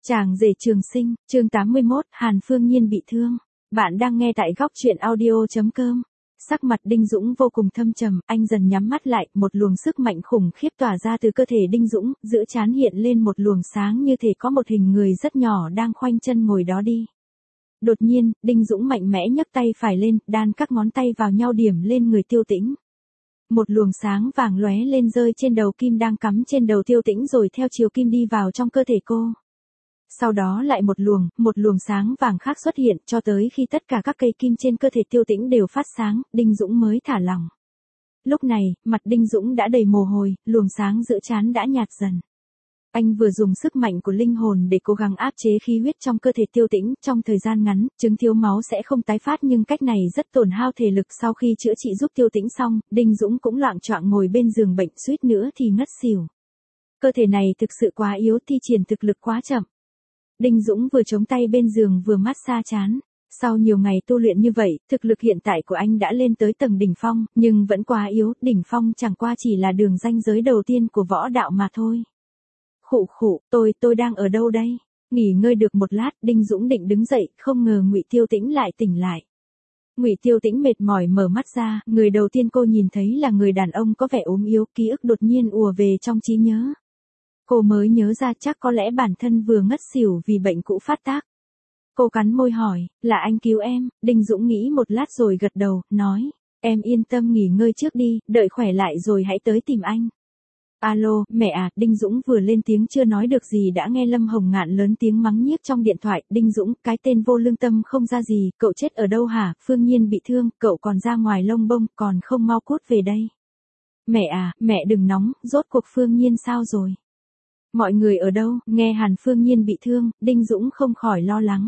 Chàng rể trường sinh, chương 81, Hàn Phương Nhiên bị thương. Bạn đang nghe tại góc truyện audio.com. Sắc mặt Đinh Dũng vô cùng thâm trầm, anh dần nhắm mắt lại, một luồng sức mạnh khủng khiếp tỏa ra từ cơ thể Đinh Dũng, giữa trán hiện lên một luồng sáng như thể có một hình người rất nhỏ đang khoanh chân ngồi đó đi. Đột nhiên, Đinh Dũng mạnh mẽ nhấc tay phải lên, đan các ngón tay vào nhau điểm lên người Tiêu Tĩnh. Một luồng sáng vàng lóe lên rơi trên đầu kim đang cắm trên đầu Tiêu Tĩnh rồi theo chiều kim đi vào trong cơ thể cô. Sau đó lại một luồng sáng vàng khác xuất hiện cho tới khi tất cả các cây kim trên cơ thể Tiêu Tĩnh đều phát sáng, Đinh Dũng mới thả lỏng. Lúc này, mặt Đinh Dũng đã đầy mồ hôi, luồng sáng giữa trán đã nhạt dần. Anh vừa dùng sức mạnh của linh hồn để cố gắng áp chế khí huyết trong cơ thể Tiêu Tĩnh, trong thời gian ngắn, chứng thiếu máu sẽ không tái phát nhưng cách này rất tổn hao thể lực. Sau khi chữa trị giúp Tiêu Tĩnh xong, Đinh Dũng cũng loạng choạng ngồi bên giường bệnh, suýt nữa thì ngất xỉu. Cơ thể này thực sự quá yếu, thi triển thực lực quá chậm. Đinh Dũng vừa chống tay bên giường vừa massage trán. Sau nhiều ngày tu luyện như vậy, thực lực hiện tại của anh đã lên tới tầng đỉnh phong, nhưng vẫn quá yếu, đỉnh phong chẳng qua chỉ là đường ranh giới đầu tiên của võ đạo mà thôi. Khụ, tôi đang ở đâu đây? Nghỉ ngơi được một lát, Đinh Dũng định đứng dậy, không ngờ Ngụy Tiêu Tĩnh lại tỉnh lại. Ngụy Tiêu Tĩnh mệt mỏi mở mắt ra, người đầu tiên cô nhìn thấy là người đàn ông có vẻ ốm yếu, ký ức đột nhiên ùa về trong trí nhớ. Cô mới nhớ ra chắc có lẽ bản thân vừa ngất xỉu vì bệnh cũ phát tác. Cô cắn môi hỏi, là anh cứu em? Đinh Dũng nghĩ một lát rồi gật đầu, nói, em yên tâm nghỉ ngơi trước đi, đợi khỏe lại rồi hãy tới tìm anh. Alo, mẹ à, Đinh Dũng vừa lên tiếng chưa nói được gì đã nghe Lâm Hồng Ngạn lớn tiếng mắng nhiếc trong điện thoại. Đinh Dũng, cái tên vô lương tâm không ra gì, cậu chết ở đâu hả? Phương Nhiên bị thương, cậu còn ra ngoài lông bông, còn không mau cút về đây. Mẹ à, mẹ đừng nóng, rốt cuộc Phương Nhiên sao rồi? Mọi người ở đâu? Nghe Hàn Phương Nhiên bị thương, Đinh Dũng không khỏi lo lắng.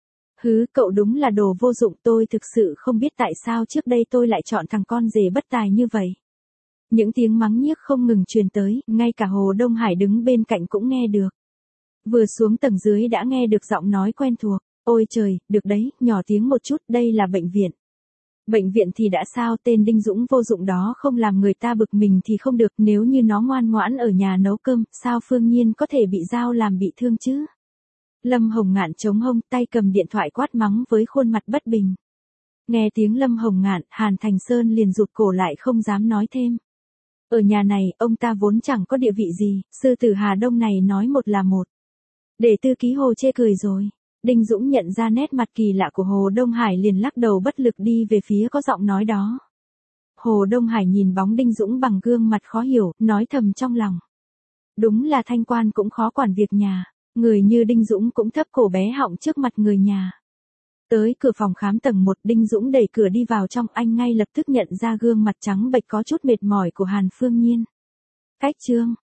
Cậu đúng là đồ vô dụng, tôi thực sự không biết tại sao trước đây tôi lại chọn thằng con rể bất tài như vậy. Những tiếng mắng nhiếc không ngừng truyền tới, ngay cả Hồ Đông Hải đứng bên cạnh cũng nghe được. Vừa xuống tầng dưới đã nghe được giọng nói quen thuộc, ôi trời, được đấy, nhỏ tiếng một chút, đây là bệnh viện. Bệnh viện thì đã sao, tên Đinh Dũng vô dụng đó không làm người ta bực mình thì không được, nếu như nó ngoan ngoãn ở nhà nấu cơm, sao Phương Nhiên có thể bị dao làm bị thương chứ? Lâm Hồng Ngạn chống hông, tay cầm điện thoại quát mắng với khuôn mặt bất bình. Nghe tiếng Lâm Hồng Ngạn, Hàn Thành Sơn liền rụt cổ lại không dám nói thêm. Ở nhà này, ông ta vốn chẳng có địa vị gì, sư tử Hà Đông này nói một là một. Để tư ký Hồ chê cười rồi. Đinh Dũng nhận ra nét mặt kỳ lạ của Hồ Đông Hải liền lắc đầu bất lực đi về phía có giọng nói đó. Hồ Đông Hải nhìn bóng Đinh Dũng bằng gương mặt khó hiểu, nói thầm trong lòng. Đúng là thanh quan cũng khó quản việc nhà, người như Đinh Dũng cũng thấp cổ bé họng trước mặt người nhà. Tới cửa phòng khám tầng 1, Đinh Dũng đẩy cửa đi vào trong, anh ngay lập tức nhận ra gương mặt trắng bệch có chút mệt mỏi của Hàn Phương Nhiên. Cách chương